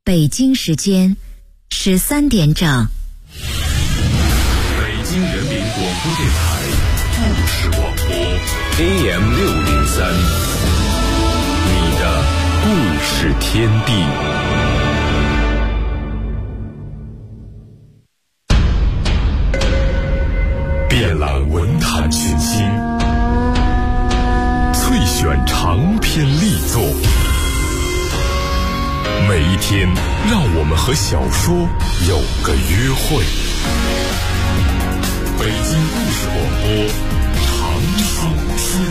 北京时间13点整。 北京人民广播电台故事广播 AM603，你的故事天地。遍览文坛群星，萃选长篇力作。每一天，让我们和小说有个约会。北京故事广播，长寿天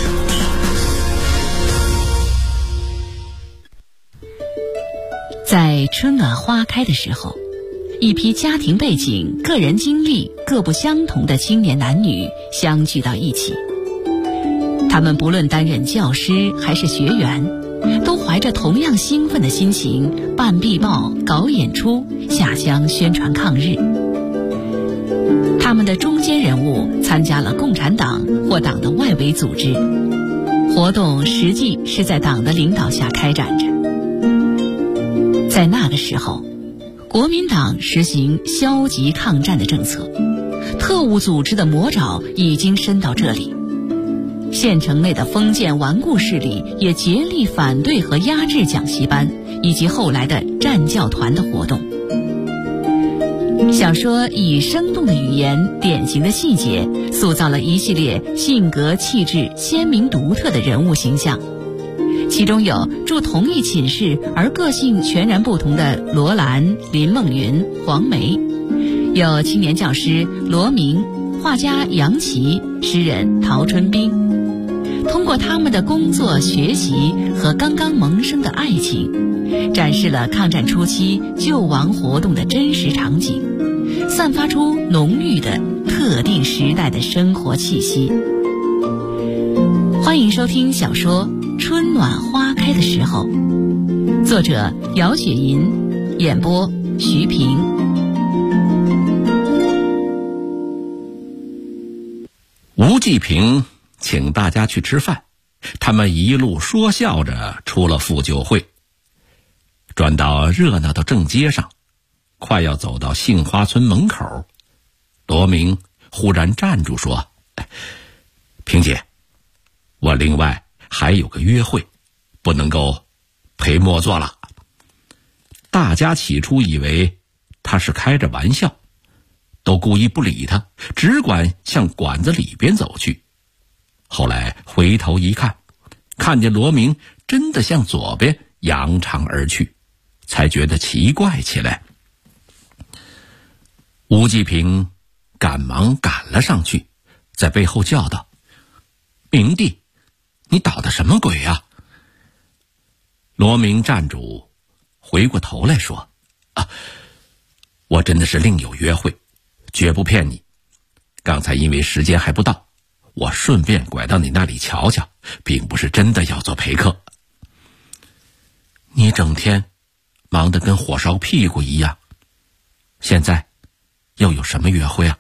地。 在春暖花开的时候，一批家庭背景、个人经历各不相同的青年男女相聚到一起。他们不论担任教师还是学员，都怀着同样兴奋的心情办壁报、搞演出、下乡宣传抗日。他们的中坚人物参加了共产党或党的外围组织，活动实际是在党的领导下开展着。在那个时候，国民党实行消极抗战的政策，特务组织的魔爪已经伸到这里。县城内的封建顽固势力也竭力反对和压制讲习班以及后来的战教团的活动。小说以生动的语言、典型的细节，塑造了一系列性格气质鲜明独特的人物形象。其中有住同一寝室而个性全然不同的罗兰、林梦云、黄梅，有青年教师罗明、画家杨琦、诗人陶春冰。通过他们的工作、学习和刚刚萌生的爱情，展示了抗战初期救亡活动的真实场景，散发出浓郁的特定时代的生活气息。欢迎收听小说《春暖花开的时候》，作者姚雪银，演播徐平。 吴继平请大家去吃饭，他们一路说笑着出了妇救会，转到热闹的正街上，快要走到杏花村门口，罗明忽然站住说：“萍姐，我另外还有个约会，不能够陪莫做了。”大家起初以为他是开着玩笑，都故意不理他，只管向馆子里边走去。后来回头一看，看见罗明真的向左边扬长而去，才觉得奇怪起来。吴继平赶忙赶了上去，在背后叫道：“明弟，你捣的什么鬼啊？”罗明站住，回过头来说：“我真的是另有约会，绝不骗你。刚才因为时间还不到，我顺便拐到你那里瞧瞧，并不是真的要做陪客。”“你整天忙得跟火烧屁股一样，现在又有什么约会啊？”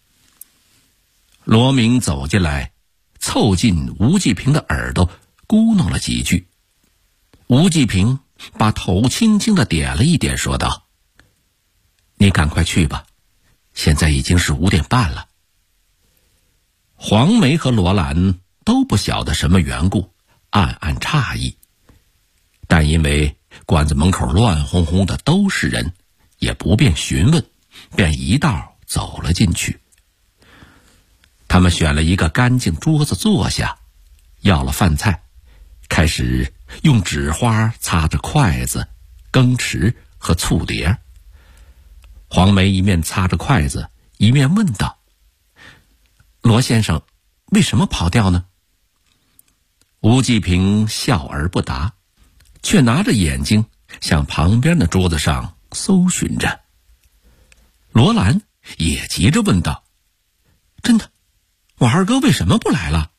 罗明走进来，凑近吴继平的耳朵咕哝了几句。吴继平把头轻轻地点了一点，说道：“你赶快去吧，现在已经是5点半了。”黄梅和罗兰都不晓得什么缘故，暗暗诧异，但因为馆子门口乱哄哄的都是人，也不便询问，便一道走了进去。他们选了一个干净桌子坐下，要了饭菜，开始用纸花擦着筷子、羹匙和醋碟。黄梅一面擦着筷子，一面问道：“罗先生为什么跑掉呢？”吴继平笑而不答，却拿着眼睛向旁边的桌子上搜寻着。罗兰也急着问道：“真的，我二哥为什么不来了？”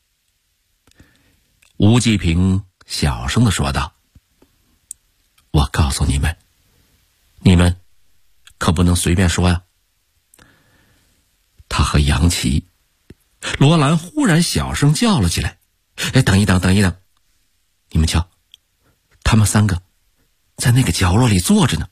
吴继平小声地说道：“我告诉你们，你们可不能随便说呀。他和杨琦。”罗兰忽然小声叫了起来：“等一等，你们瞧，他们3个在那个角落里坐着呢。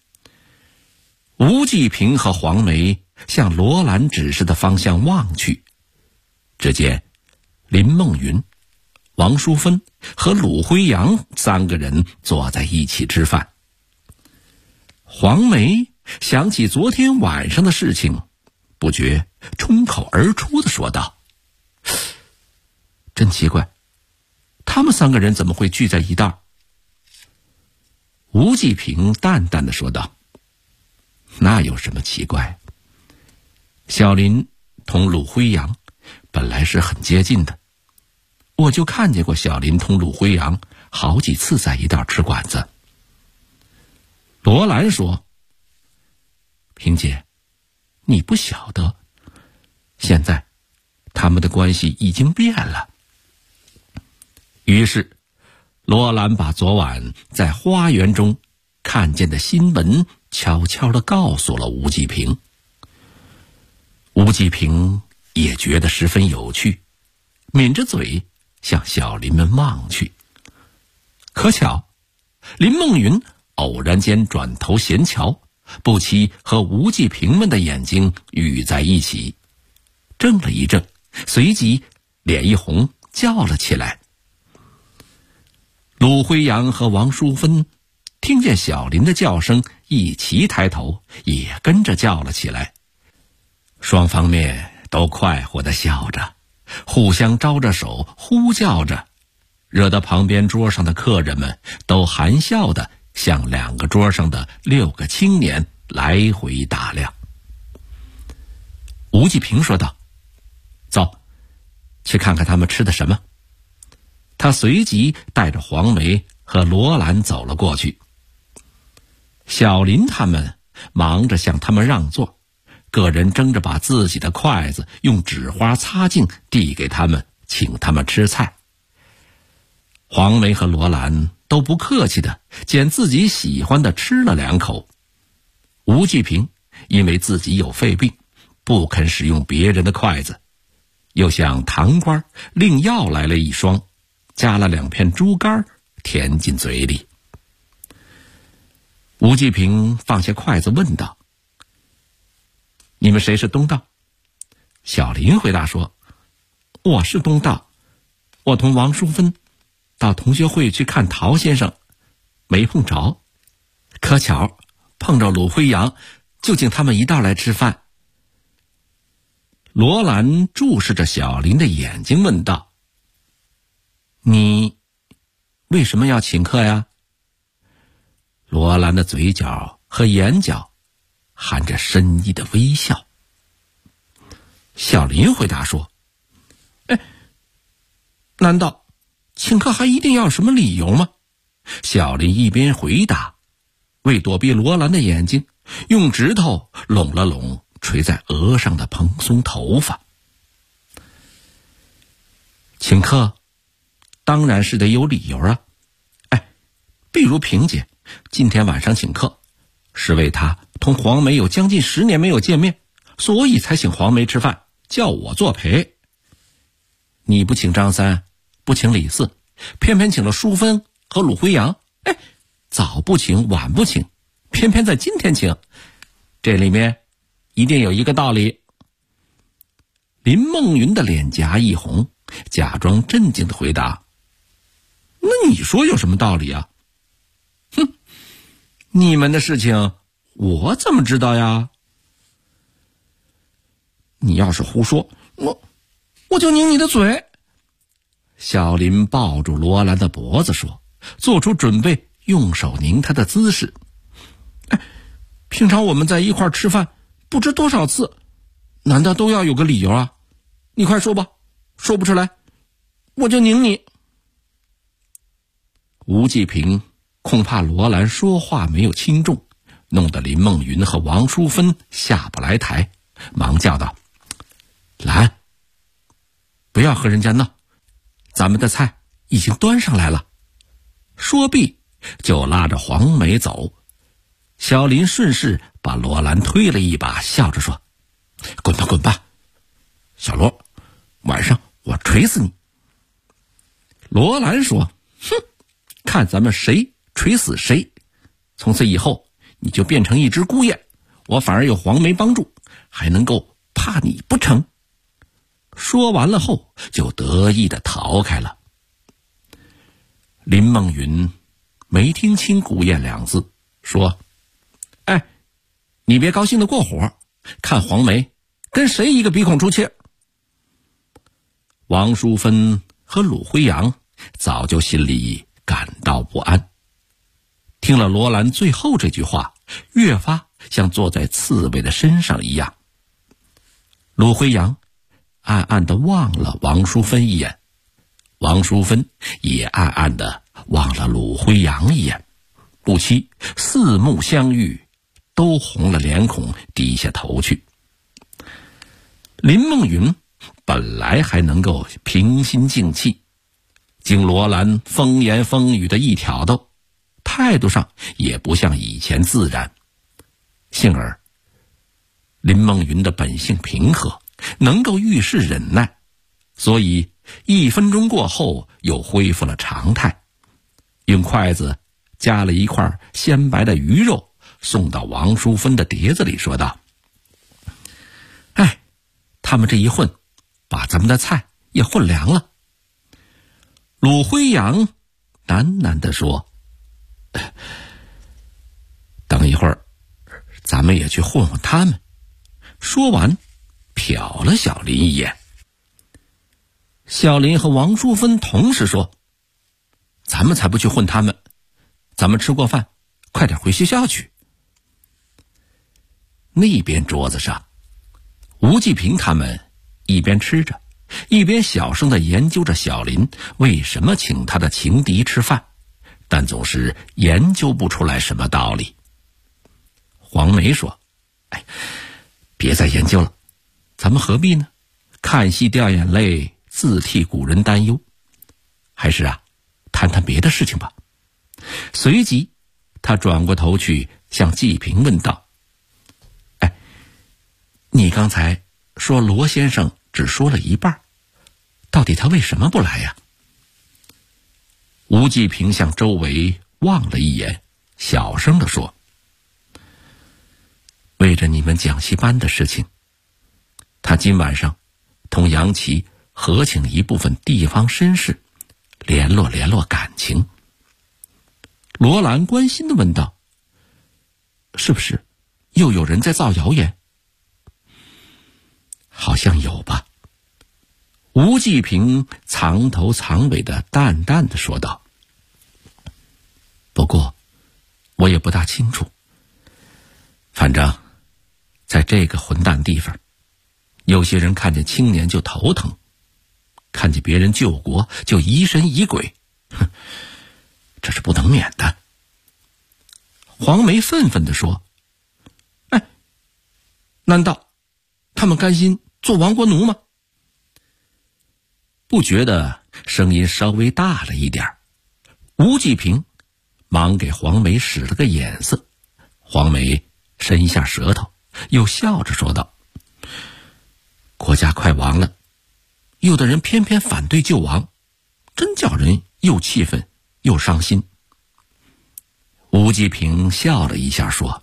吴继平和黄梅向罗兰指示的方向望去，只见林梦云、王淑芬和鲁辉阳3个人坐在一起吃饭。黄梅想起昨天晚上的事情，不觉冲口而出地说道：真奇怪，他们3个人怎么会聚在一道？吴继平淡淡地说道：那有什么奇怪？小林同鲁辉阳本来是很接近的，我就看见过小林同鲁辉阳好几次在一道吃馆子。罗兰说：萍姐，你不晓得，现在他们的关系已经变了。于是罗兰把昨晚在花园中看见的新闻悄悄地告诉了吴继平。吴继平也觉得十分有趣，抿着嘴向小林们望去。可巧林梦云偶然间转头闲瞧，不期和吴继平们的眼睛遇在一起，怔了一怔，随即脸一红，叫了起来。鲁辉阳和王淑芬听见小林的叫声，一齐抬头，也跟着叫了起来。双方面都快活地笑着，互相招着手，呼叫着，惹得旁边桌上的客人们都含笑地向2个桌上的6个青年来回打量。吴继平说道：走，去看看他们吃的什么。他随即带着黄梅和罗兰走了过去。小林他们忙着向他们让座，个人争着把自己的筷子用纸花擦净，递给他们，请他们吃菜。黄梅和罗兰都不客气的捡自己喜欢的吃了2口。吴继平因为自己有肺病，不肯使用别人的筷子，又向堂官另要来了一双，加了2片猪肝填进嘴里。吴继平放下筷子问道：你们谁是东道？小林回答说：我是东道，我同王淑芬到同学会去看陶先生，没碰着，可巧碰着鲁辉阳，就请他们一道来吃饭。罗兰注视着小林的眼睛问道：你为什么要请客呀？罗兰的嘴角和眼角含着深意的微笑。小林回答说：难道请客还一定要什么理由吗？小林一边回答，为躲避罗兰的眼睛，用指头拢了拢垂在额上的蓬松头发。请客当然是得有理由啊。比如萍姐今天晚上请客，是为她同黄梅有将近10年没有见面，所以才请黄梅吃饭，叫我作陪。你不请张三，不请李四，偏偏请了淑芬和鲁辉阳，早不请晚不请，偏偏在今天请，这里面一定有一个道理。林梦云的脸颊一红，假装镇静地回答：那你说有什么道理啊？你们的事情我怎么知道呀？你要是胡说，我就拧你的嘴。小林抱住罗兰的脖子说，做出准备用手拧他的姿势。平常我们在一块吃饭不知多少次，难道都要有个理由啊？你快说吧，说不出来我就拧你。吴继平恐怕罗兰说话没有轻重，弄得林梦云和王淑芬下不来台，忙叫道：兰，不要和人家闹，咱们的菜已经端上来了。说毕就拉着黄梅走。小林顺势把罗兰推了一把，笑着说：滚吧滚吧，小罗，晚上我锤死你。罗兰说：看咱们谁锤死谁。 从此以后你就变成一只孤雁，我反而有黄梅帮助，还能够怕你不成？说完了后就得意地逃开了。林梦云没听清孤雁2字，说：哎，你别高兴得过火，看黄梅跟谁一个鼻孔出气。王淑芬和鲁辉阳早就心里感到不安，听了罗兰最后这句话，越发像坐在刺猬的身上一样。鲁辉阳暗暗地望了王淑芬一眼，王淑芬也暗暗地望了鲁辉阳一眼，不期四目相遇，都红了脸孔，低下头去。林梦云本来还能够平心静气，经罗兰风言风语的一挑逗，态度上也不像以前自然。幸而林梦云的本性平和，能够遇事忍耐，所以1分钟过后又恢复了常态，用筷子夹了一块鲜白的鱼肉送到王淑芬的碟子里，说道：哎，他们这一混，把咱们的菜也混凉了。鲁辉阳喃喃地说：等一会儿咱们也去混混他们。说完瞟了小林一眼。小林和王淑芬同时说：咱们才不去混他们，咱们吃过饭快点回学校去。那边桌子上，吴继平他们一边吃着，一边小声地研究着小林为什么请他的情敌吃饭，但总是研究不出来什么道理。黄梅说：哎，别再研究了，咱们何必呢？看戏掉眼泪，自替古人担忧，还是谈谈别的事情吧。随即他转过头去向季平问道：哎，你刚才说罗先生只说了一半，到底他为什么不来呀？吴季平向周围望了一眼，小声地说：为着你们讲习班的事情，他今晚上同杨琦合请一部分地方绅士，联络联络感情。罗兰关心地问道：是不是又有人在造谣言？好像有吧。吴季平藏头藏尾的淡淡地说道：不过我也不大清楚，反正在这个混蛋地方，有些人看见青年就头疼，看见别人救国就疑神疑鬼，这是不能免的。黄梅愤愤地说：哎，难道他们甘心做亡国奴吗？不觉得声音稍微大了一点，吴季平忙给黄梅使了个眼色。黄梅伸一下舌头，又笑着说道：国家快亡了，有的人偏偏反对救亡，真叫人又气愤又伤心。吴季平笑了一下说：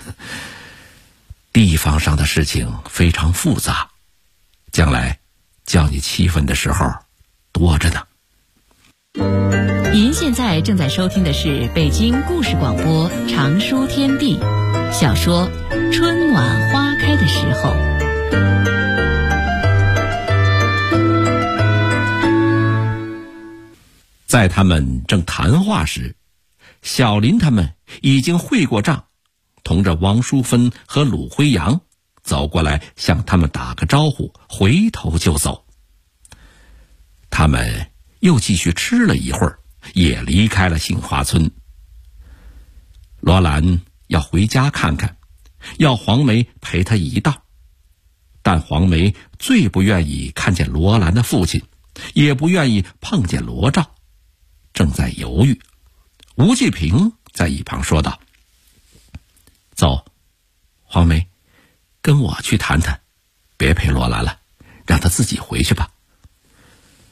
地方上的事情非常复杂，将来叫你气愤的时候多着呢。 您现在正在收听的是北京故事广播长书天地小说《春暖花开的时候》。 在他们正谈话时，小林他们已经会过账，同着王淑芬和鲁辉阳走过来向他们打个招呼，回头就走。他们又继续吃了一会儿，也离开了杏花村。罗兰要回家看看，要黄梅陪他一道，但黄梅最不愿意看见罗兰的父亲，也不愿意碰见罗兆，正在犹豫。吴季平在一旁说道：走，黄梅，跟我去谈谈，别陪罗兰了，让他自己回去吧。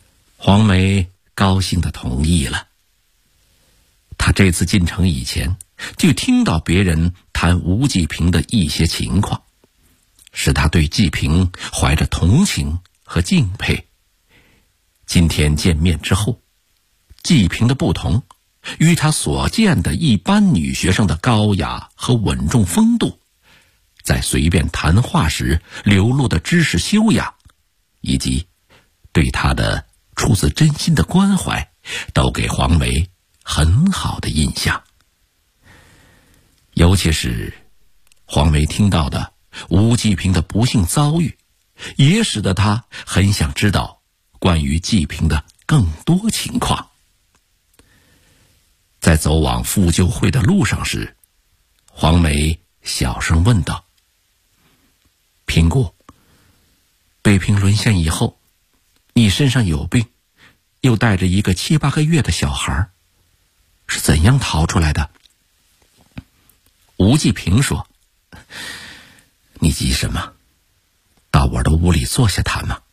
黄梅高兴地同意了。他这次进城以前就听到别人谈吴继平的一些情况，使他对继平怀着同情和敬佩。今天见面之后，继平的不同与他所见的一般女学生的高雅和稳重风度，在随便谈话时流露的知识修养，以及对他的出自真心的关怀，都给黄梅很好的印象。尤其是黄梅听到的吴继平的不幸遭遇，也使得他很想知道关于继平的更多情况。在走往妇救会的路上时，黄梅小声问道：平姑，北平沦陷以后，你身上有病，又带着一个7、8个月的小孩，是怎样逃出来的？吴继平说：你急什么？到我的屋里坐下谈嘛。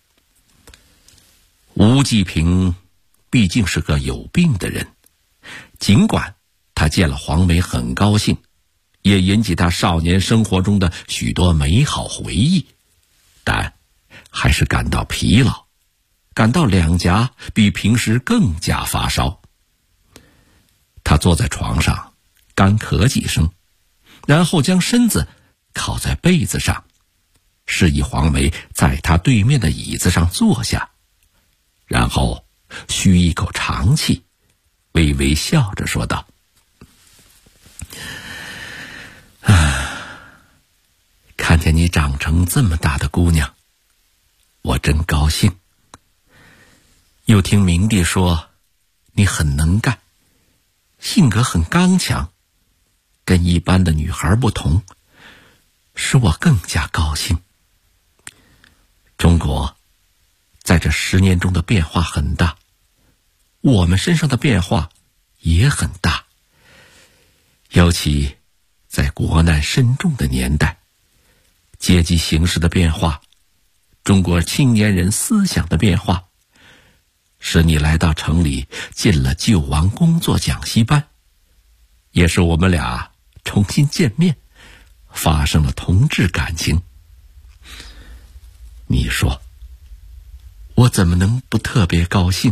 吴继平毕竟是个有病的人，尽管他见了黄梅很高兴，也引起他少年生活中的许多美好回忆，但还是感到疲劳，感到两颊比平时更加发烧。他坐在床上干咳几声，然后将身子靠在被子上，示意黄梅在他对面的椅子上坐下，然后吁一口长气，微微笑着说道：看见你长成这么大的姑娘，我真高兴。又听明帝说你很能干，性格很刚强，跟一般的女孩不同，使我更加高兴。中国在这10年中的变化很大，我们身上的变化也很大，尤其在国难深重的年代，阶级形势的变化，中国青年人思想的变化，使你来到城里进了救亡工作讲习班，也是我们俩重新见面，发生了同志感情。你说我怎么能不特别高兴？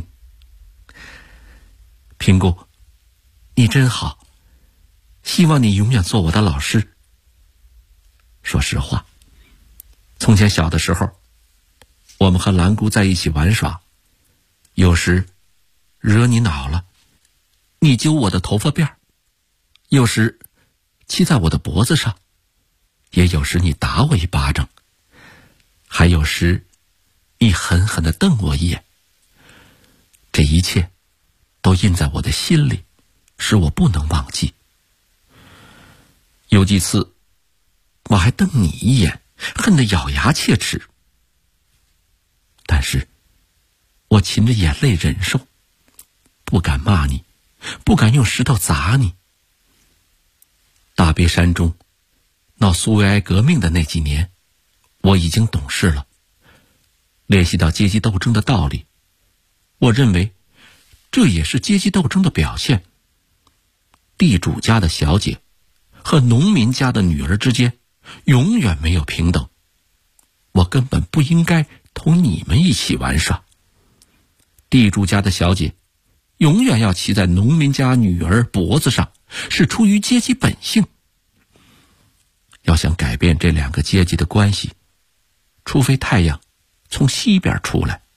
平姑，你真好，希望你永远做我的老师。说实话，从前小的时候，我们和兰姑在一起玩耍，有时惹你恼了，你揪我的头发辫，有时骑在我的脖子上，也有时你打我一巴掌，还有时你狠狠地瞪我一眼。这一切都印在我的心里，使我不能忘记。有几次我还瞪你一眼，恨得咬牙切齿，但是我噙着眼泪忍受，不敢骂你，不敢用石头砸你。大别山中闹苏维埃革命的那几年，我已经懂事了，联系到阶级斗争的道理，我认为这也是阶级斗争的表现。地主家的小姐和农民家的女儿之间永远没有平等，我根本不应该同你们一起玩耍。地主家的小姐永远要骑在农民家女儿脖子上，是出于阶级本性。要想改变这两个阶级的关系，除非太阳从西边出来。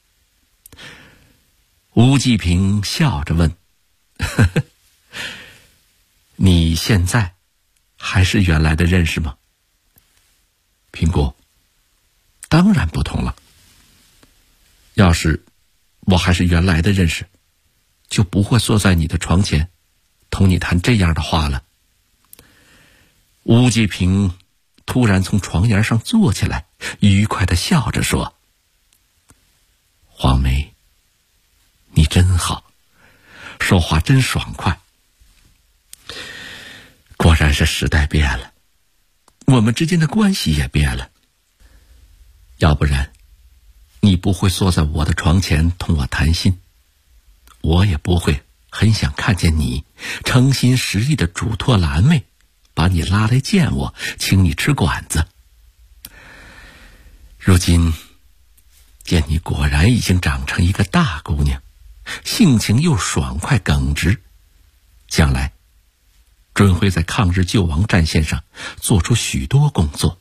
吴继平笑着问：呵呵，你现在还是原来的认识吗？平姑，当然不同了。要是我还是原来的认识，就不会坐在你的床前同你谈这样的话了。吴继平突然从床沿上坐起来，愉快地笑着说：黄梅，你真好，说话真爽快。果然是时代变了，我们之间的关系也变了。要不然你不会坐在我的床前同我谈心，我也不会很想看见你诚心实意的嘱托蓝妹，把你拉来见我，请你吃馆子。如今见你果然已经长成一个大姑娘，性情又爽快耿直，将来准会在抗日救亡战线上做出许多工作。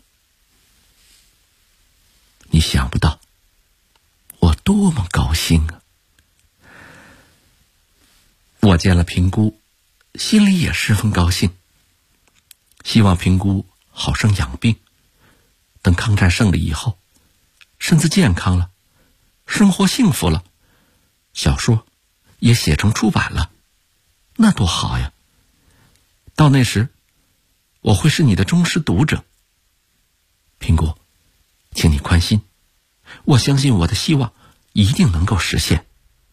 你想不到我多么高兴啊！我见了平姑，心里也十分高兴，希望平姑好生养病，等抗战胜利以后，身子健康了，生活幸福了，小说也写成出版了，那多好呀！到那时，我会是你的忠实读者。平姑，请你宽心，我相信我的希望一定能够实现。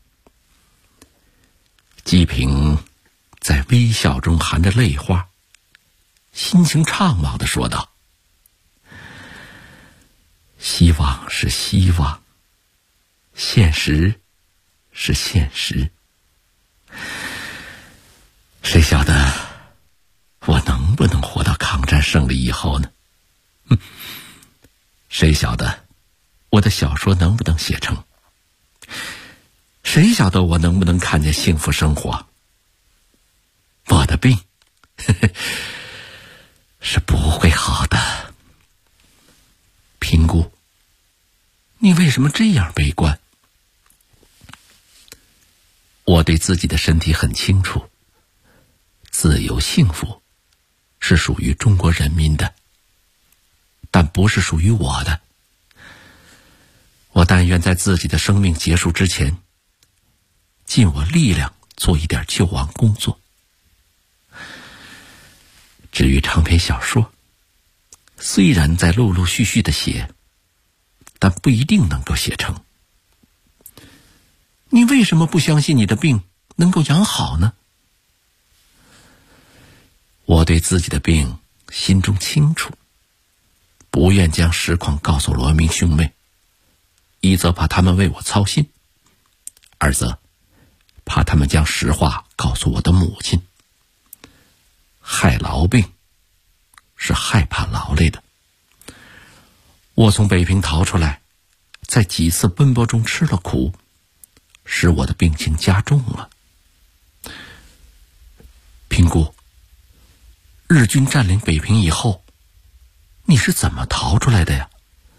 季平在微笑中含着泪花，心情怅惘地说道：希望是希望，现实是现实，谁晓得我能不能活到抗战胜利以后呢？谁晓得我的小说能不能写成？谁晓得我能不能看见幸福生活？我的病是不会好的。平姑，你为什么这样悲观？我对自己的身体很清楚，自由幸福是属于中国人民的，但不是属于我的。我但愿在自己的生命结束之前，尽我力量做一点救亡工作。至于长篇小说，虽然在陆陆续续的写，但不一定能够写成。你为什么不相信你的病能够养好呢？我对自己的病心中清楚，不愿将实况告诉罗明兄妹，一则怕他们为我操心，二则怕他们将实话告诉我的母亲。害痨病是害怕劳累的。我从北平逃出来，在几次奔波中吃了苦，使我的病情加重了。平姑，日军占领北平以后，你是怎么逃出来的呀？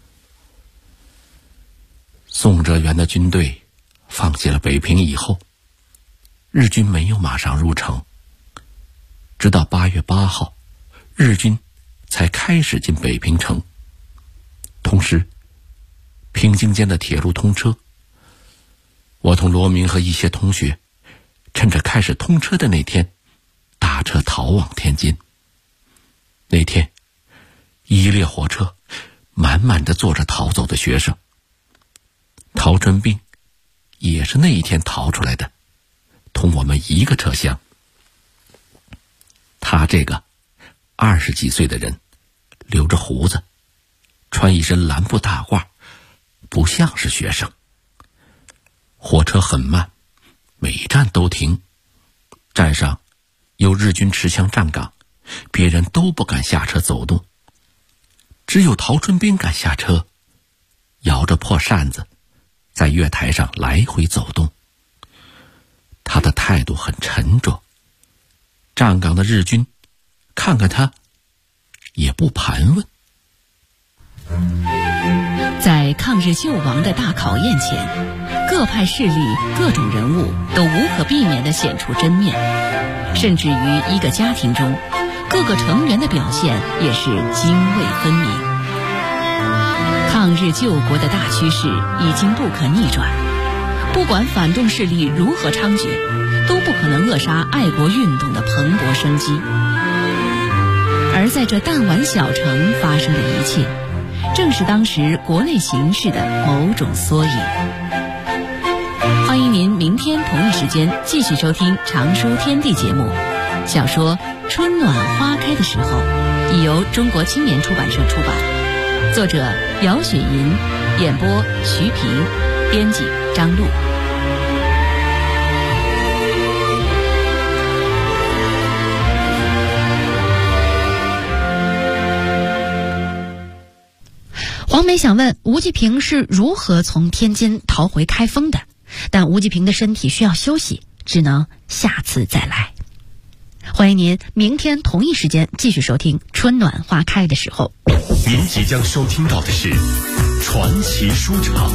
宋哲元的军队放弃了北平以后，日军没有马上入城，直到8月8号，日军才开始进北平城。同时，平津间的铁路通车，我同罗明和一些同学趁着开始通车的那天，搭车逃往天津。那天，一列火车满满的坐着逃走的学生。陶春兵也是那一天逃出来的，同我们一个车厢。他这个20几岁的人，留着胡子，穿一身蓝布大褂，不像是学生。火车很慢，每站都停，站上有日军持枪站岗，别人都不敢下车走动，只有陶春兵敢下车，摇着破扇子在月台上来回走动。他的态度很沉着，站岗的日军看看他也不盘问。 在抗日救亡的大考验前，各派势力各种人物都无可避免地显出真面，甚至于一个家庭中各个成员的表现也是泾渭分明。抗日救国的大趋势已经不可逆转，不管反动势力如何猖獗，都不可能扼杀爱国运动的蓬勃生机。而在这弹丸小城发生的一切，正是当时国内形势的某种缩影。欢迎您明天同一时间继续收听《常书天地》节目。小说《春暖花开的时候》已由中国青年出版社出版，作者姚雪银，演播徐平，编辑张璐。 美想问吴季平是如何从天津逃回开封的，但吴季平的身体需要休息，只能下次再来。欢迎您明天同一时间继续收听春暖花开的时候。 您即将收听到的是传奇书场。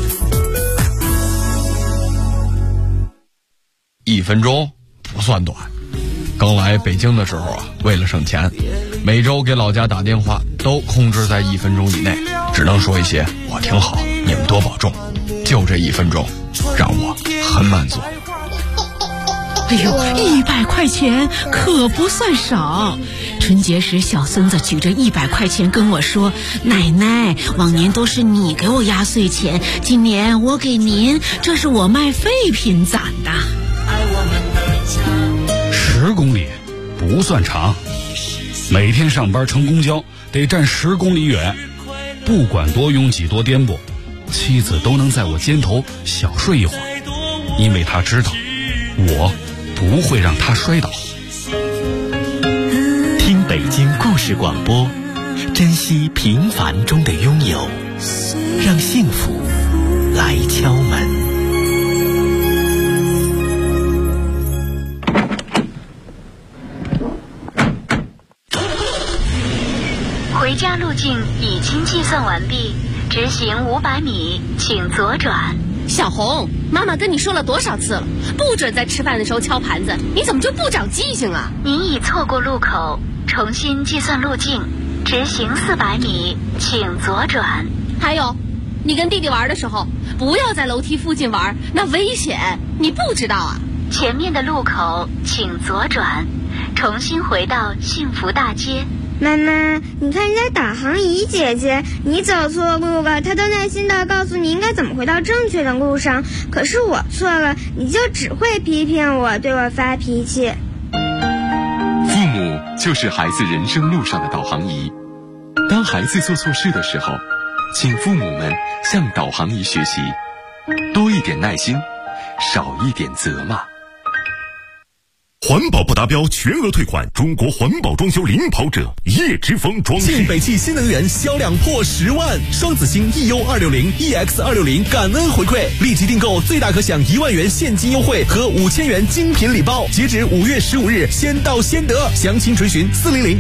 1分钟不算短。刚来北京的时候啊，为了省钱，每周给老家打电话都控制在1分钟以内，只能说一些我挺好，你们多保重。就这1分钟，让我很满足。 哎呦，100块钱可不算少。春节时小孙子举着100块钱跟我说，奶奶，往年都是你给我压岁钱，今年我给您，这是我卖废品攒的。 10公里不算长，每天上班乘公交得站10公里远，不管多拥挤多颠簸，妻子都能在我肩头小睡一会儿，因为她知道我不会让她摔倒。 听北京故事广播，珍惜平凡中的拥有，让幸福来敲门。 回家路径已经计算完毕，直行500米，请左转。 小红，妈妈跟你说了多少次了，不准在吃饭的时候敲盘子，你怎么就不长记性啊？ 您已错过路口，重新计算路径，直行400米，请左转。 还有，你跟弟弟玩的时候，不要在楼梯附近玩，那危险，你不知道啊？ 前面的路口请左转，重新回到幸福大街。 妈妈，你看人家导航仪姐姐，你走错路了，她都耐心地告诉你应该怎么回到正确的路上。可是我错了，你就只会批评我，对我发脾气。 父母就是孩子人生路上的导航仪。当孩子做错事的时候，请父母们向导航仪学习，多一点耐心，少一点责骂。 环保不达标全额退款，中国环保装修领跑者叶之峰装饰。 晋北汽新能源销量破10万，双子星 EU260、EX260 感恩回馈，立即订购最大可享1万元现金优惠和5000元精品礼包，截止5月15日，先到先得，详情垂询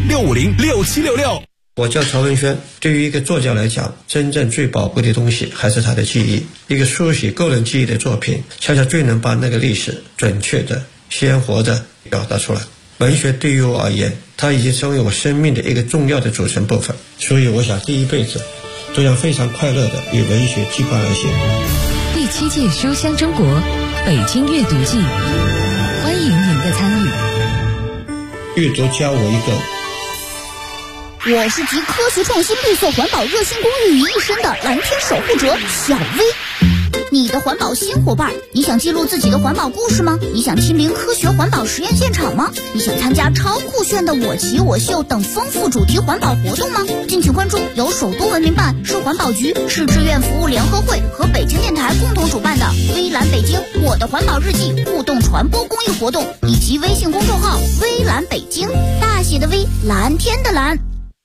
400-650-6766。 我叫曹文轩。对于一个作家来讲，真正最宝贵的东西还是他的记忆。一个书写个人记忆的作品，恰恰最能把那个历史准确的、鲜活的表达出来。文学对于我而言，它已经成为我生命的一个重要的组成部分。所以我想第一辈子都要非常快乐的与文学羁绊而行。 第7届书香中国北京阅读季，欢迎您的参与。 阅读教我一个。 我是集科学创新、绿色环保、热心公益于一身的蓝天守护者小薇。你的环保新伙伴，你想记录自己的环保故事吗？你想亲临科学环保实验现场吗？你想参加超酷炫的我骑我秀等丰富主题环保活动吗？敬请关注由首都文明办、市环保局、市志愿服务联合会和北京电台共同主办的微蓝北京我的环保日记互动传播公益活动，以及微信公众号微蓝北京，大写的微，蓝天的蓝。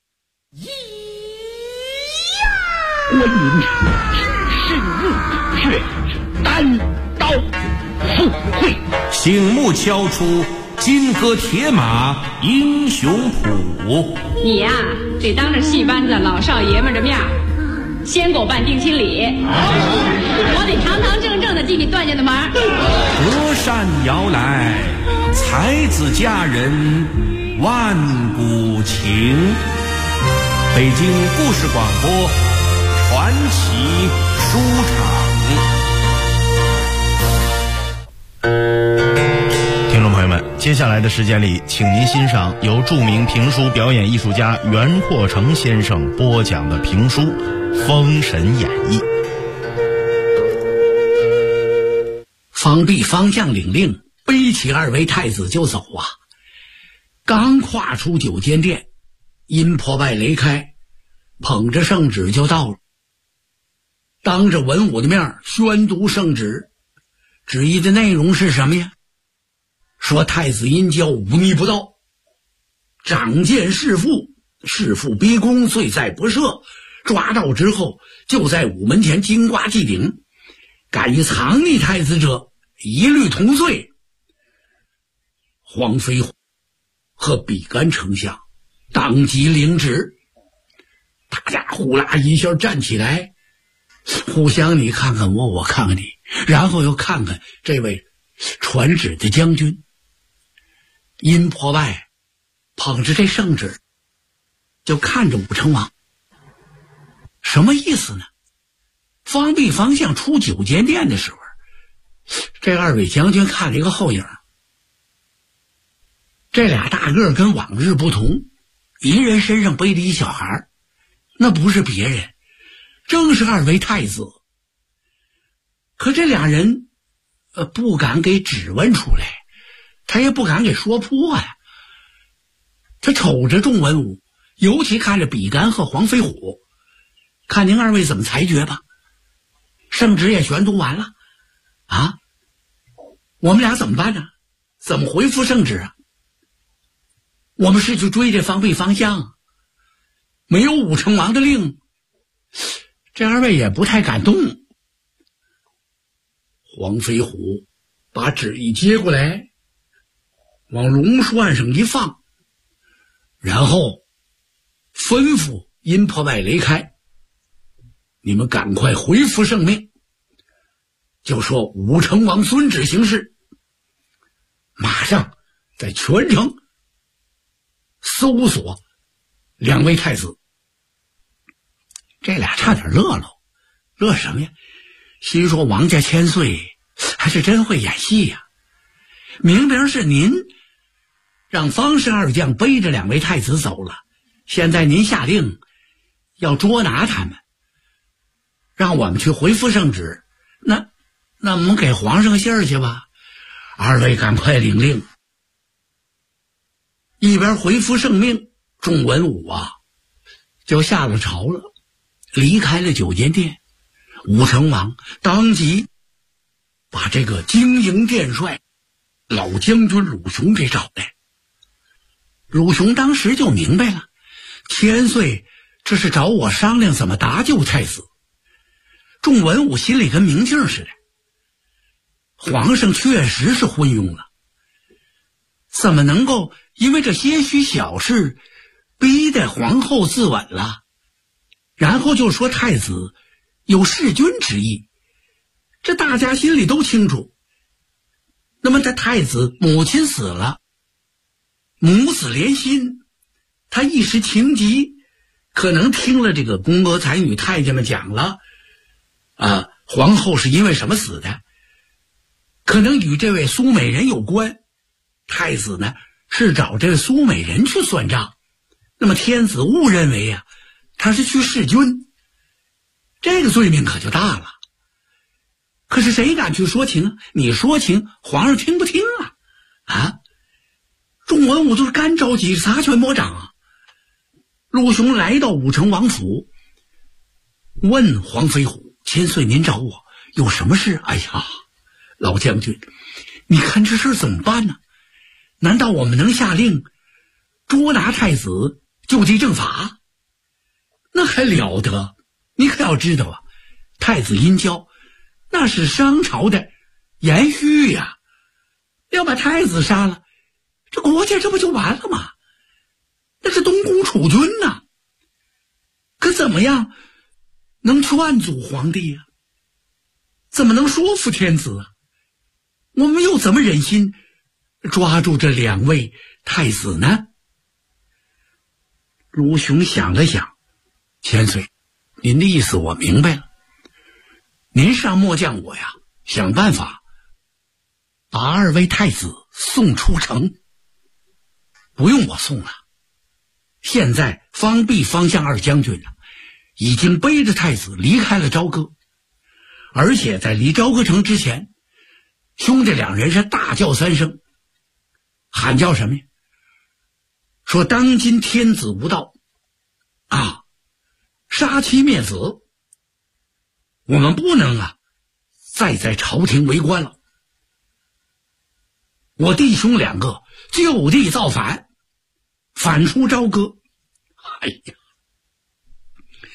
观音身入却单刀赴会， 醒目敲出金戈铁马英雄谱。 你呀，得当着戏班子老少爷们的面，先给我办定亲礼，我得堂堂正正的进你段家的门。 隔山摇来，才子佳人万古情。北京故事广播传奇书场。 听众朋友们，接下来的时间里，请您欣赏由著名评书表演艺术家袁阔成先生播讲的评书《封神演义》。 方弼方将领令，背起2位太子就走啊！刚跨出9间殿，阴破败雷开，捧着圣旨就到了，当着文武的面宣读圣旨。旨意的内容是什么呀？说太子殷郊忤逆不道，长见弑父，弑父逼宫，罪在不赦， 抓到之后，就在午门前金瓜祭顶，敢于藏匿太子者，一律同罪。黄飞虎和比干丞相当即领旨，大家呼啦一下站起来，互相你看看我，我看看你，然后又看看这位传旨的将军。殷破败捧着这圣旨，就看着武成王，什么意思呢？方弼方向出九间殿的时候，这二位将军看了一个后影，这俩大个跟往日不同，一人身上背着一小孩，那不是别人，正是二位太子。可这俩人不敢给指问出来，他也不敢给说破呀。他瞅着众文武，尤其看着比干和黄飞虎，看您二位怎么裁决吧。圣旨也全读完了啊，我们俩怎么办呢？怎么回复圣旨啊？我们是去追这方弼方向，没有武成王的令，这二位也不太敢动。黄飞虎把旨一接过来，往龙栓上一放，然后吩咐殷破败雷开，你们赶快回复圣命，就说武成王遵旨行事，马上在全城搜索两位太子。这俩差点乐了，乐什么呀？心说王家千岁还是真会演戏呀，明明是您让方氏二将背着两位太子走了，现在您下令要捉拿他们，让我们去回复圣旨，那我们给皇上信儿去吧。二位赶快领令。一边回复圣命，众文武啊就下了朝了，离开了九间殿。武成王当即把这个经营殿帅老将军鲁雄给找来。鲁雄当时就明白了，千岁这是找我商量怎么搭救太子。众文武心里跟明镜似的，皇上确实是昏庸了，怎么能够因为这些许小事逼得皇后自刎了，然后就说太子有弑君之意？这大家心里都清楚。那么他太子母亲死了，母子连心，他一时情急，可能听了这个宫娥才女太监们讲了皇后是因为什么死的，可能与这位苏美人有关，太子呢是找这位苏美人去算账，那么天子误认为他是去弑君，这个罪名可就大了。可是谁敢去说情啊？你说情，皇上听不听啊？众文武都是干着急，撒拳摸掌啊。陆雄来到武成王府，问黄飞虎：千岁您找我有什么事？哎呀，老将军，你看这事怎么办呢？难道我们能下令捉拿太子，就地正法？那还了得！你可要知道太子殷郊那是商朝的延续呀，要把太子杀了，这国家这不就完了吗？那是东宫储君呐，可怎么样能劝阻皇帝呀？怎么能说服天子啊？我们又怎么忍心抓住这两位太子呢？鲁雄想了想，千岁，您的意思我明白了，您上末将我想办法把二位太子送出城。不用我送了，现在方弼、方向二将军已经背着太子离开了朝歌，而且在离朝歌城之前，兄弟两人是大叫三声，喊叫什么呀？说当今天子无道杀妻灭子，我们不能再在朝廷为官了。我弟兄两个就地造反，反出朝歌。哎呀，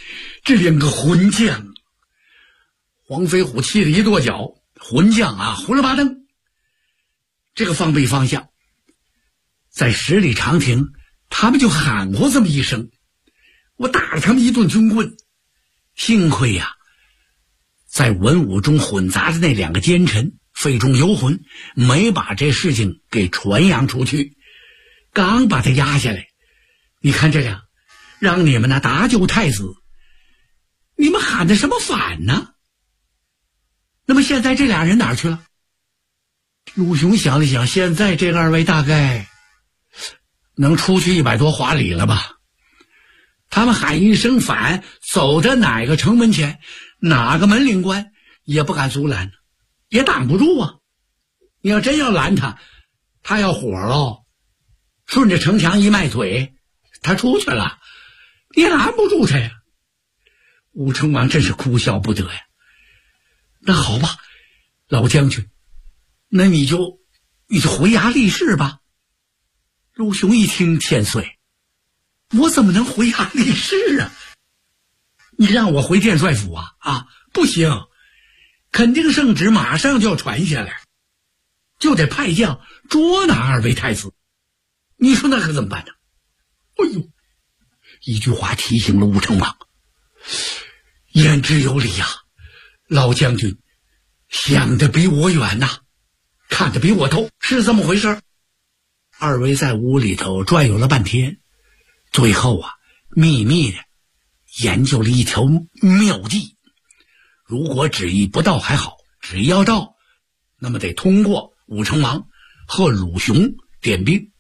这两个混将！黄飞虎气得一跺脚，混将啊，胡了八登！这个防备方向，在十里长亭，他们就喊过这么一声，我打了他们一顿军棍。幸亏呀，在文武中混杂的那两个奸臣费仲游魂，没把这事情给传扬出去，刚把他压下来。你看这俩，让你们打救太子，你们喊的什么反呢？那么现在这俩人哪儿去了？鲁雄想了想，现在这二位大概能出去100多华里了吧。他们喊一声反，走到哪个城门前，哪个门领官也不敢阻拦，也挡不住啊。你要真要拦他，他要火喽，顺着城墙一迈腿，他出去了，你拦不住他呀。武成王真是哭笑不得呀。那好吧，老将军，那你就回衙立誓吧。陆雄一听，千岁，我怎么能回衙立誓啊？你让我回殿帅府啊？不行，肯定圣旨马上就要传下来，就得派将捉拿二位太子。你说那可怎么办呢？哎呦，一句话提醒了武成王，言之有理呀。老将军想得比我远呐，看得比我透，是这么回事。二位在屋里头转悠了半天，最后秘密的研究了一条妙计。如果旨意不到还好，旨意要到，那么得通过武成王和鲁雄点兵。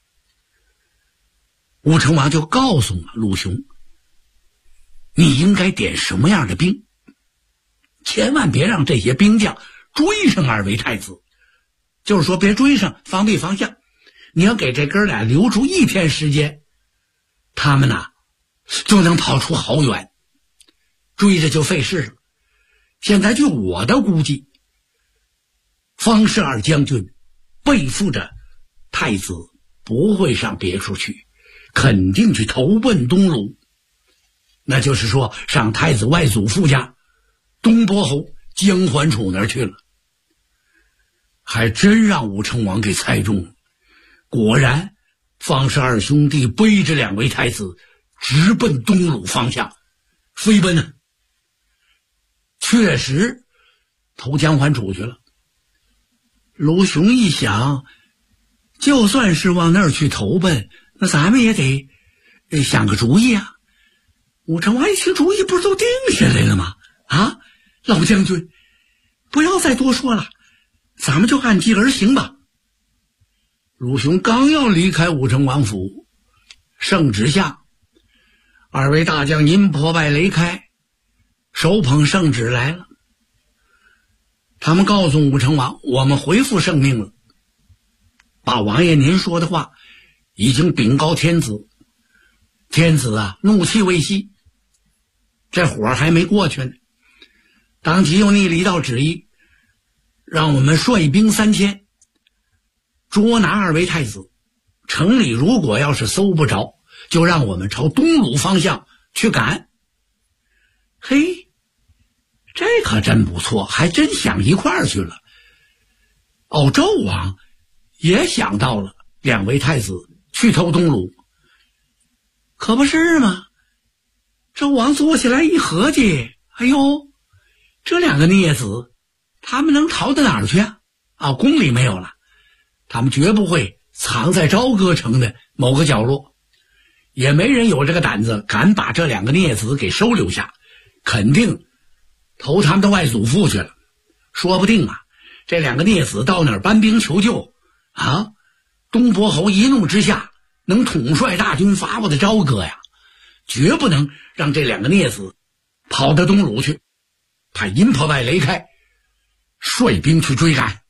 武成王就告诉鲁雄，你应该点什么样的兵，千万别让这些兵将追上二位太子，就是说别追上，防备方向。你要给这哥俩留出1天时间，他们就能跑出好远，追着就费事了。现在据我的估计，方士二将军背负着太子不会上别处去，肯定去投奔东鲁，那就是说上太子外祖父家东伯侯姜桓楚那儿去了。还真让武成王给猜中了，果然方氏二兄弟背着2位太子直奔东鲁方向飞奔呢，确实投姜桓楚去了。鲁雄一想，就算是往那儿去投奔，那咱们也得想个主意啊。武成王一听主意不是都定下来了吗？老将军不要再多说了，咱们就按计而行吧。鲁雄刚要离开武成王府，圣旨下，二位大将您破败雷开手捧圣旨来了。他们告诉武成王，我们回复圣命了，把王爷您说的话已经禀告天子，天子怒气未息，这火还没过去呢，当即又拟了一道旨意，让我们率兵3000捉拿2位太子，城里如果要是搜不着，就让我们朝东鲁方向去赶。嘿，这可真不错，还真想一块儿去了。纣王也想到了2位太子去投东鲁，可不是吗？纣王坐起来一合计，哎呦，这2个孽子他们能逃到哪儿去宫里没有了，他们绝不会藏在朝歌城的某个角落，也没人有这个胆子敢把这2个孽子给收留下，肯定投他们的外祖父去了。说不定这2个孽子到哪儿搬兵求救东伯侯一怒之下能统帅大军伐我的朝歌呀，绝不能让这2个孽子跑到东鲁去，派阴破败雷开率兵去追赶。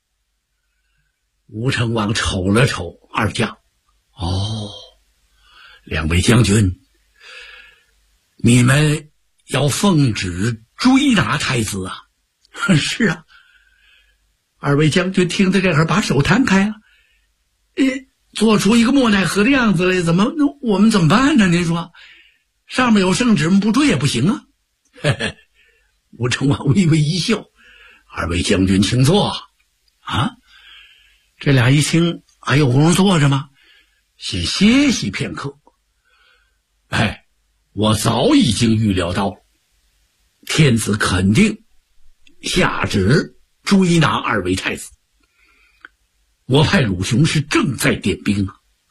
吴成王瞅了瞅二将，2位将军，你们要奉旨追拿太子啊？是啊。2位将军听到这会儿把手摊开了，做出一个莫奈何的样子来，我们怎么办呢？您说上面有圣旨，不追也不行啊。 嘿嘿，吴成王微微一笑：“二位将军请坐。”啊，这俩一听，还有功夫坐着吗？先歇息片刻。哎，我早已经预料到，天子肯定下旨追拿二位太子。我派鲁雄是正在点兵啊，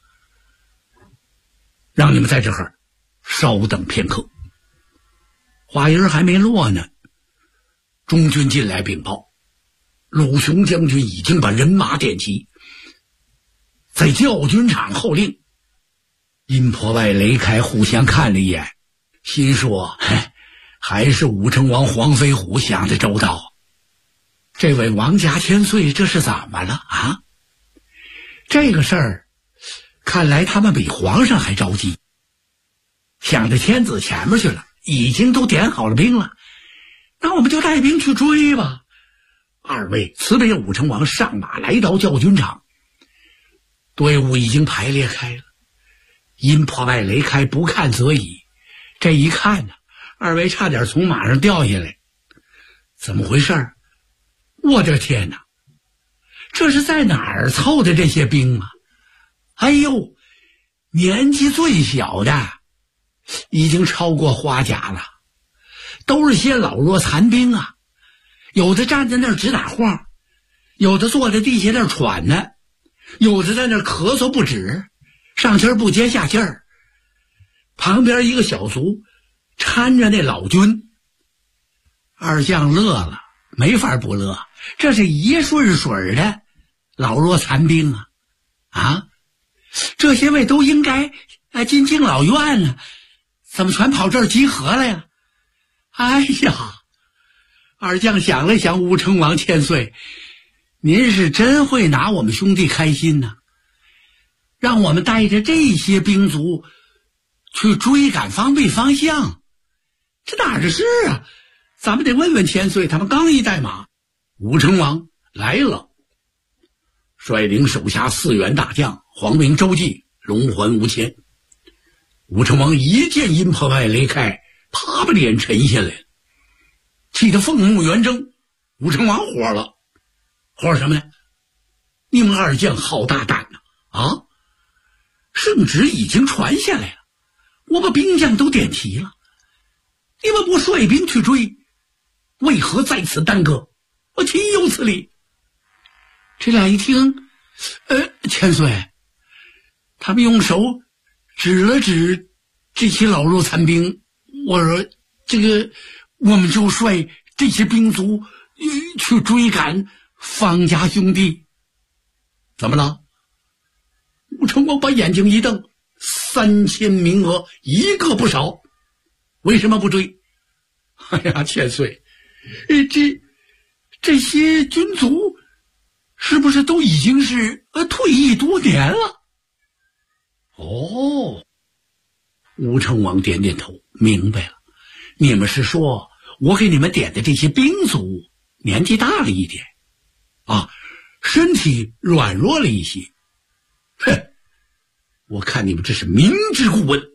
让你们在这儿稍等片刻。话音还没落呢，中军进来禀报，鲁雄将军已经把人马点齐，在教军场候令。阴婆外雷开互相看了一眼，心说：“还是武成王黄飞虎想得周到。这位王家千岁这是怎么了啊？这个事儿，看来他们比皇上还着急，想着天子前面去了，已经都点好了兵了，那我们就带兵去追吧。”二位辞别武成王，上马来到教军场，队伍已经排列开了。阴婆外雷开不看则已，这一看呢，二位差点从马上掉下来。怎么回事？我的天哪，这是在哪儿凑的这些兵啊？哎呦，年纪最小的已经超过花甲了，都是些老弱残兵啊，有的站在那儿直打晃，有的坐在地下那儿喘呢，有的在那儿咳嗽不止，上气儿不接下气儿。旁边一个小卒搀着那老军。二将乐了，没法不乐，这是一顺水的老弱残兵啊！啊，这些位都应该进敬老院了，怎么全跑这儿集合来了？哎呀，二将想了想，武成王千岁，您是真会拿我们兄弟开心呢，让我们带着这些兵卒去追赶防备方向，这哪儿的事啊？咱们得问问千岁。他们刚一带马，武成王来了，率领手下4员大将，黄明、周济、龙环、吴谦。武成王一见阴婆外雷开，啪把脸沉下来，气得凤目圆睁。武成王火了，火什么呢？你们二将好大胆呐！啊，圣旨已经传下来了，我把兵将都点齐了，你们不率兵去追，为何在此耽搁？我岂有此理！这俩一听，千岁，他们用手指了指这些老弱残兵，我说这个我们就率这些兵卒去追赶方家兄弟。怎么了？武成王把眼睛一瞪，3000名额一个不少，为什么不追？哎呀，千岁，这些军卒是不是都已经是退役多年了？哦，武成王点点头，明白了。你们是说我给你们点的这些兵卒年纪大了一点啊，身体软弱了一些。哼，我看你们这是明知故问。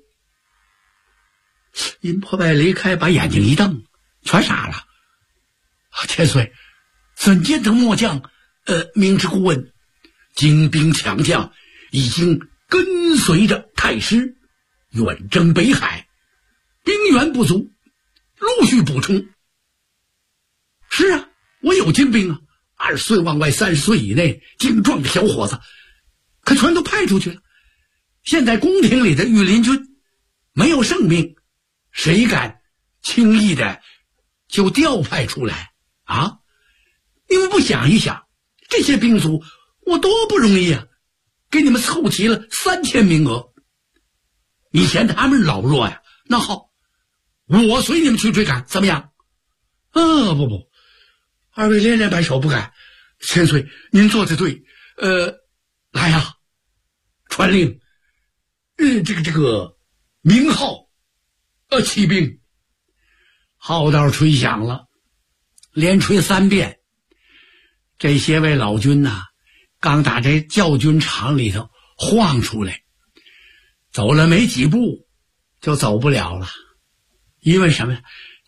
阴婆外雷开把眼睛一瞪，全傻了。千岁，怎见得末将明知故问？精兵强将已经跟随着太师远征北海，兵源不足，陆续补充。是啊，我有精兵啊，20岁往外30岁以内精壮的小伙子，可全都派出去了。现在宫廷里的御林军没有圣命，谁敢轻易的就调派出来啊？你们不想一想，这些兵卒我多不容易啊，给你们凑齐了3000名额。你嫌他们老弱呀？那好，我随你们去追赶，怎么样？不，二位连连摆手，不敢。千岁，您做的对。来呀，传令，这个鸣号，起兵。号道吹响了，连吹3遍。这些位老军呐，刚打这教军场里头晃出来，走了没几步就走不了了。因为什么呀？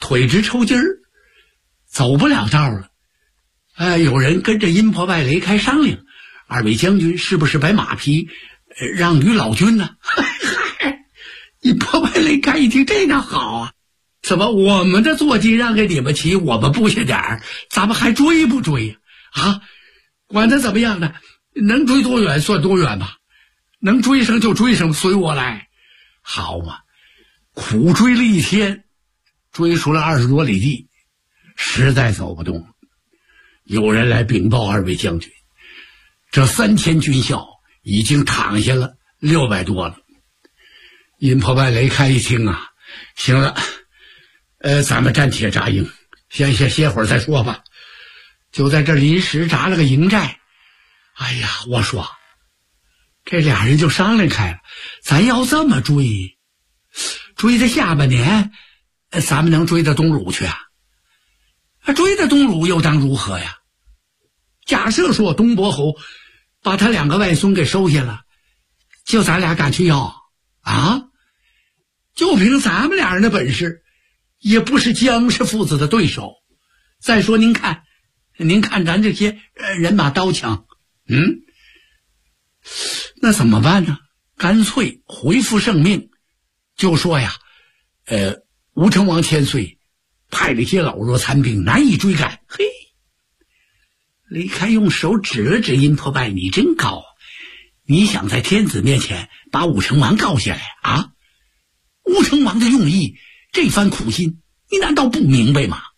腿直抽筋儿，走不了道了。有人跟着阴婆拜雷开商量，二位将军是不是把马匹让与老君呢？阴婆拜雷开一听，这哪好啊？怎么我们的坐骑让给你们骑，我们不下点儿，咱们还追不追呀？管他怎么样呢，能追多远算多远吧，能追上就追上，随我来。好嘛，苦追了一天，追出了20多里地，实在走不动。有人来禀报二位将军，这3000军校已经躺下了600多了。阴婆拜雷开一听啊，行了，咱们暂且扎营，先歇会儿再说吧。就在这临时扎了个营寨。哎呀，我说这俩人就商量开了，咱要这么追到下半年，咱们能追到东鲁去啊？追到东鲁又当如何呀？假设说东伯侯把他2个外孙给收下了，就咱俩敢去要啊？就凭咱们俩人的本事，也不是姜氏父子的对手。再说您看咱这些人马刀枪，那怎么办呢？干脆回复圣命，就说呀，吴成王千岁派了一些老弱残兵，难以追赶。嘿，雷开用手指了指阴婆拜，你真高，你想在天子面前把武成王告下来啊？吴成王的用意，这番苦心，你难道不明白吗？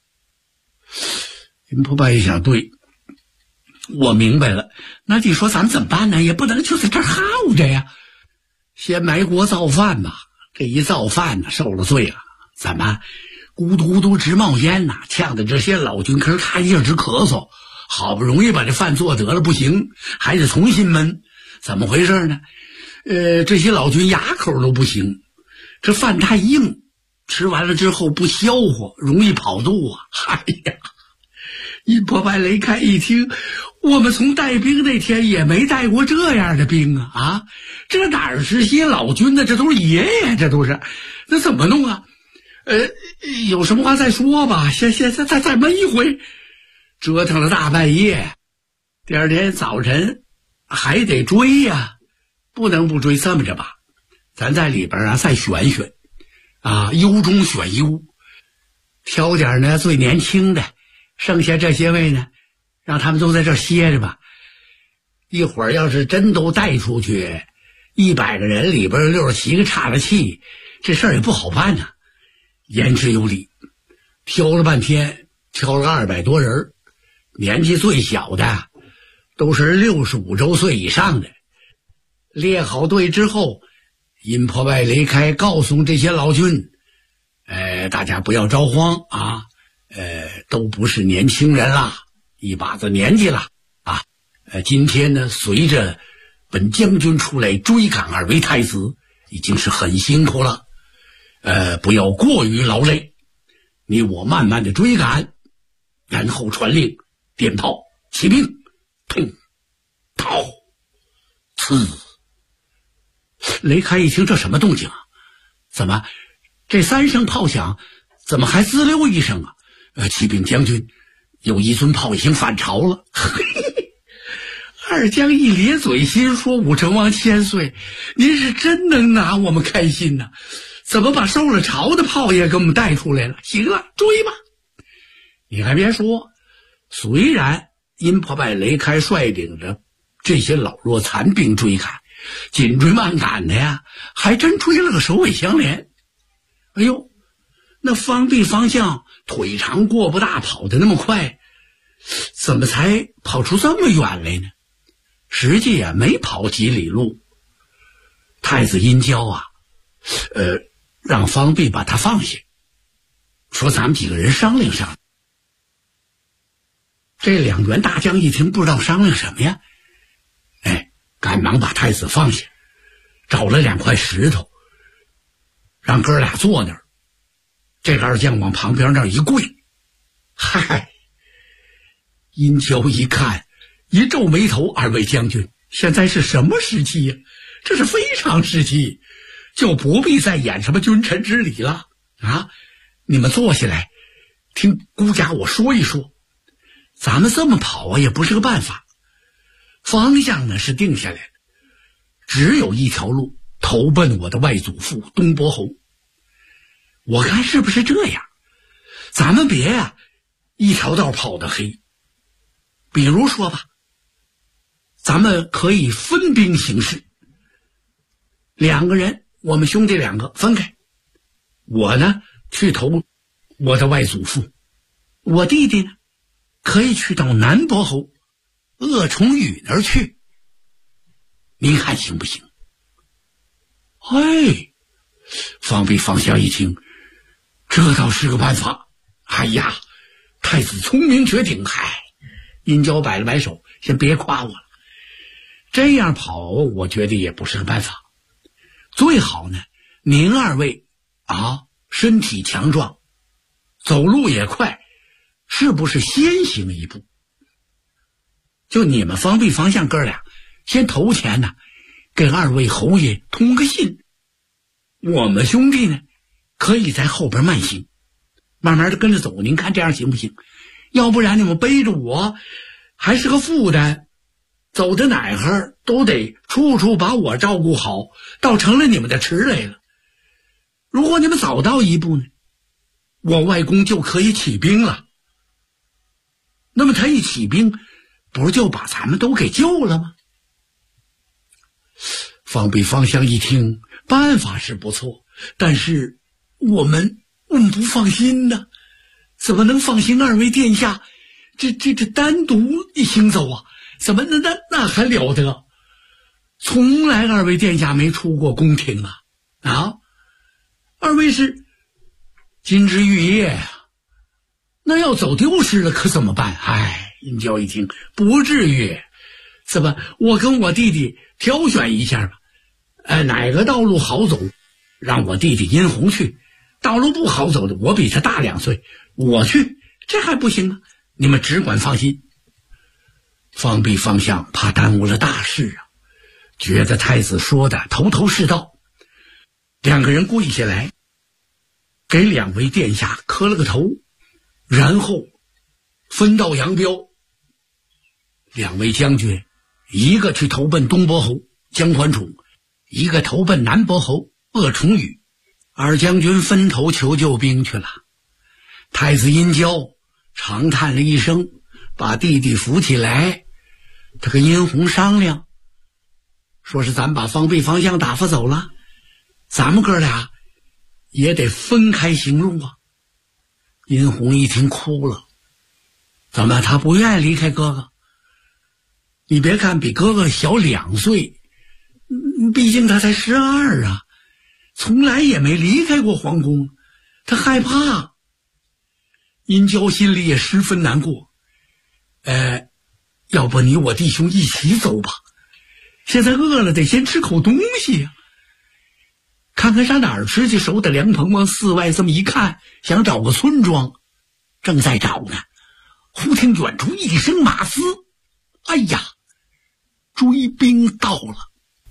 阴婆拜一想，对，我明白了，那你说咱们怎么办呢？也不能就在这儿耗着呀，先埋锅造饭吧。这一造饭呢，受了罪了，怎么咕嘟咕嘟直冒烟呐，呛得这些老军可是咔一下直咳嗽，好不容易把这饭做得了，不行，还得重新焖。怎么回事呢？这些老军牙口都不行，这饭太硬，吃完了之后不消化，容易跑肚啊。哎呀，阴婆拜雷开一听，我们从带兵那天也没带过这样的兵啊！这哪是些老军呢？这都是爷爷，这都是，那怎么弄啊？有什么话再说吧，先再焖一回。折腾了大半夜，第二天早晨还得追呀，不能不追。这么着吧，咱在里边再选选啊，优中选优，挑点呢最年轻的，剩下这些位呢，让他们都在这儿歇着吧。一会儿要是真都带出去，100个人里边67个岔了气，这事儿也不好办呐。言之有理，挑了半天，挑了200多人，年纪最小的都是65周岁以上的。列好队之后，阴婆拜雷开告诉这些老军，大家不要着慌啊，都不是年轻人了，一把子年纪了啊。今天呢，随着本将军出来追赶2位太子，已经是很辛苦了，不要过于劳累，你我慢慢的追赶，然后传令，点炮，起兵，砰，炮，呲。雷开一听，这什么动静啊？怎么这3声炮响，怎么还滋溜一声啊？启禀将军，有一尊炮已经反朝了。二将一咧嘴，心说武成王千岁，您是真能拿我们开心呐！怎么把受了朝的炮也给我们带出来了？行了，追吧！你还别说，虽然阴婆拜雷开率领着这些老弱残兵追赶，紧追慢赶的呀，还真追了个首尾相连。哎呦，那方弼方向腿长过不大，跑得那么快，怎么才跑出这么远来呢？实际啊，没跑几里路。太子殷郊啊，让方弼把他放下，说咱们几个人商量商量。这2员大将一听，不知道商量什么呀，赶忙把太子放下，找了2块石头，让哥俩坐那儿。这2将往旁边那儿一跪，嗨，殷郊一看，一皱眉头：“2位将军，现在是什么时期呀？这是非常时期，就不必再演什么君臣之礼了啊！ 你们坐下来听姑家我说一说，咱们这么跑啊也不是个办法，方向呢是定下来的，只有一条路，投奔我的外祖父东伯侯。我看是不是这样，咱们别呀一条道跑得黑。比如说吧，咱们可以分兵行事，2个人，我们兄弟2个分开，我呢去投我的外祖父，我弟弟呢可以去到南伯侯鄂崇宇那儿去，您看行不行？哎，方必方相一听，这倒是个办法。哎呀，太子聪明绝顶。嗨，殷郊摆了摆手，先别夸我了，这样跑我觉得也不是个办法。最好呢，您2位啊身体强壮，走路也快，是不是先行一步？就你们方必方向哥俩先投钱呢，给2位侯爷通个信，我们兄弟呢可以在后边慢行，慢慢的跟着走，您看这样行不行？要不然你们背着我还是个负担，走到哪儿都得处处把我照顾好，倒成了你们的迟累了。如果你们早到一步呢，我外公就可以起兵了。那么他一起兵，不就把咱们都给救了吗？方必方相一听，办法是不错，但是我们不放心呢。怎么能放心2位殿下这单独行走啊？怎么那还了得？从来2位殿下没出过宫廷啊！2位是金枝玉叶啊，那要走丢失了可怎么办？哎，殷郊一听，不至于，怎么我跟我弟弟挑选一下吧，哪个道路好走，让我弟弟殷红去，道路不好走的，我比他大2岁，我去，这还不行吗？你们只管放心。方必方相怕耽误了大事啊，觉得太子说的头头是道，2个人跪下来给2位殿下磕了个头，然后分道扬镳。2位将军，一个去投奔东伯侯姜桓楚，一个投奔南伯侯鄂崇宇，2将军分头求救兵去了。太子殷郊长叹了一声，把弟弟扶起来，他跟殷红商量，说是咱把方必方相打发走了，咱们哥俩也得分开行路啊。殷红一听哭了，怎么他不愿意离开哥哥？你别看比哥哥小2岁，毕竟他才12啊，从来也没离开过皇宫，他害怕。殷郊心里也十分难过，要不你我弟兄一起走吧，现在饿了得先吃口东西呀。看看上哪儿吃去，手打凉棚往寺外这么一看，想找个村庄，正在找呢，忽听远处一声马嘶，哎呀，追兵到了。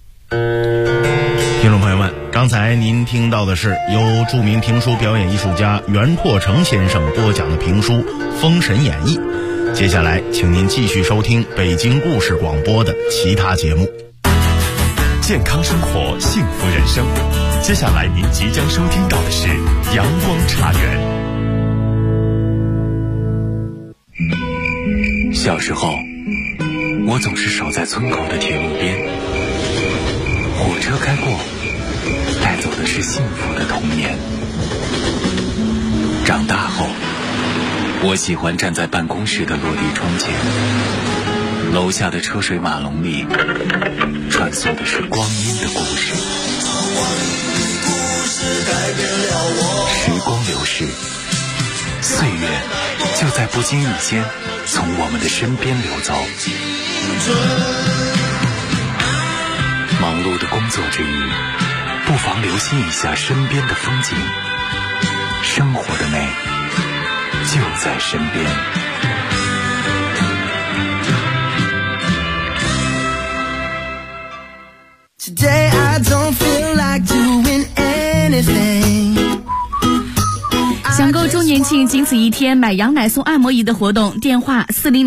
听众朋友们，刚才您听到的是由著名评书表演艺术家袁拓成先生播讲的评书《封神演义》。接下来请您继续收听北京故事广播的其他节目。 健康生活，幸福人生。接下来您即将收听到的是阳光茶园。小时候，我总是守在村口的铁路边，火车开过，带走的是幸福的童年。长大后，我喜欢站在办公室的落地窗前，楼下的车水马龙里穿梭的是光阴的故事。时光流逝，岁月就在不经意间从我们的身边流走。忙碌的工作之余，不妨留心一下身边的风景，生活的美就在身边。 Today I don't feel like doing anything. 想购周年庆仅此一天，买羊奶送按摩仪的活动，电话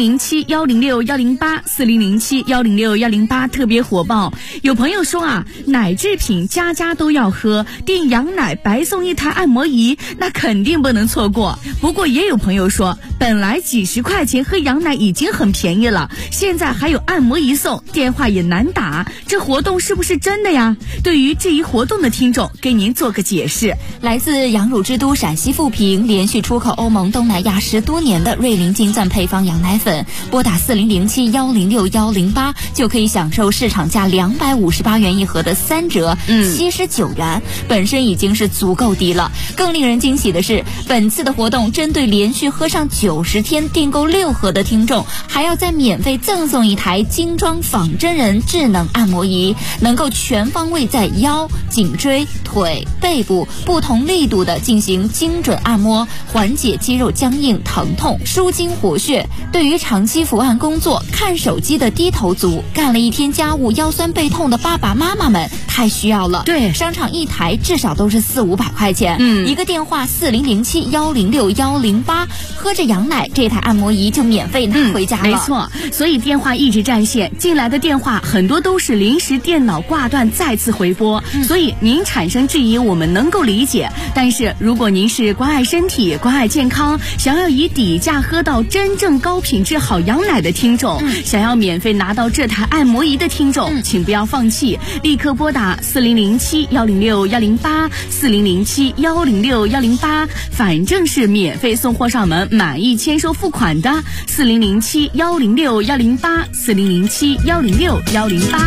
4007-106-108，4007-106-108特别火爆。有朋友说啊，奶制品家家都要喝，订羊奶白送一台按摩仪，那肯定不能错过。不过也有朋友说，本来几十块钱喝羊奶已经很便宜了，现在还有按摩仪送，电话也难打，这活动是不是真的呀？对于这一活动的听众，给您做个解释。 来自羊乳之都陕西富平，连续出口欧盟东南亚10多年的瑞麟精赞配方羊奶粉，拨打4007-106-108就可以享受市场价258元一盒的3折，79元，本身已经是足够低了。更令人惊喜的是，本次的活动针对连续喝上90天订购6盒的听众，还要再免费赠送一台精装仿真人智能按摩仪，能够全方位在腰、颈椎、腿、背部不同力度的进行精准按摩，缓解肌肉僵硬疼痛，舒筋活血。对于长期伏案工作、看手机的低头族，干了一天家务腰酸背痛的爸爸妈妈们太需要了。 对， 商场一台至少都是400-500块钱，一个电话4007-106-108，喝着羊奶，这台按摩仪就免费拿回家了。 没错，所以电话一直占线，进来的电话很多都是临时电脑挂断再次回拨，所以您产生质疑我们能够理解，但是如果您是关爱身体、关爱健康，想要以底价喝到真正高品质好羊奶的听众，想要免费拿到这台按摩仪的听众，请不要放弃，立刻拨打4007-106-108 4007-106-108，反正是免费送货上门，满意签收付款的4007-106-108 4007-106-108。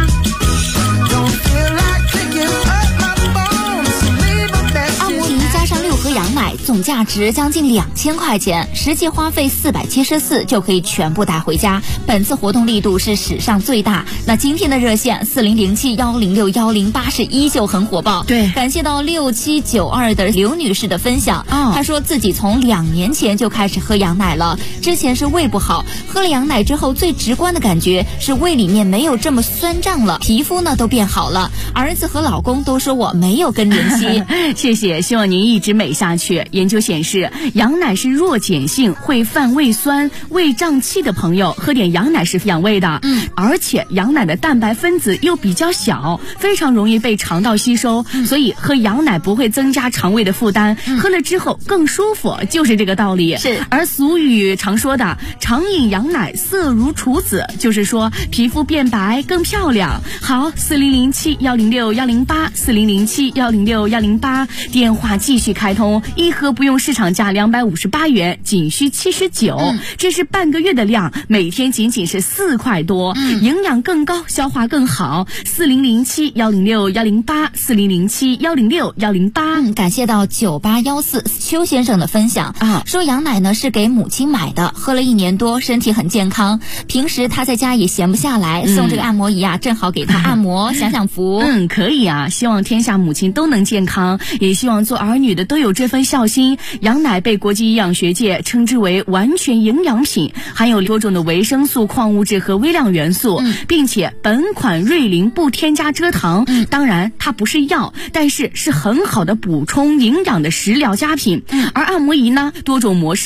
加上6盒羊奶，总价值将近2000块钱，实际花费474就可以全部带回家。本次活动力度是史上最大。那今天的热线4007-106-108是依旧很火爆。 对， 感谢到6792的刘女士的分享。她说自己从2年前就开始喝羊奶了，之前是胃不好，喝了羊奶之后最直观的感觉是胃里面没有这么酸胀了，皮肤呢都变好了。儿子和老公都说我没有更年期。 谢谢，希望您一直美下去。研究显示，羊奶是弱碱性，会犯胃酸、胃胀气的朋友喝点羊奶是养胃的。而且羊奶的蛋白分子又比较小，非常容易被肠道吸收，所以喝羊奶不会增加肠胃的负担，喝了之后更舒服，就是这个道理。 是。 而俗语常说的常饮羊奶色如处子，就是说皮肤变白更漂亮。好，4007-106-108 4007-106-108，电话继续开通，一盒不用市场价258元，仅需79，这是半个月的量，每天仅仅是4块多，营养更高，消化更好。4007-106-108 4007-106-108。 感谢到9814邱先生的分享说羊奶呢是给母亲买的，喝了1年多，身体很健康，平时他在家也闲不下来，送这个按摩仪啊，正好给他按摩享享福。 可以啊，希望天下母亲都能健康，也希望做儿女的都有这份孝心。羊奶被国际营养学界称之为完全营养品，含有多种的维生素、矿物质和微量元素，并且本款瑞麟不添加蔗糖。当然它不是药，但是是很好的补充营养的食疗佳品。而按摩仪呢，多种模式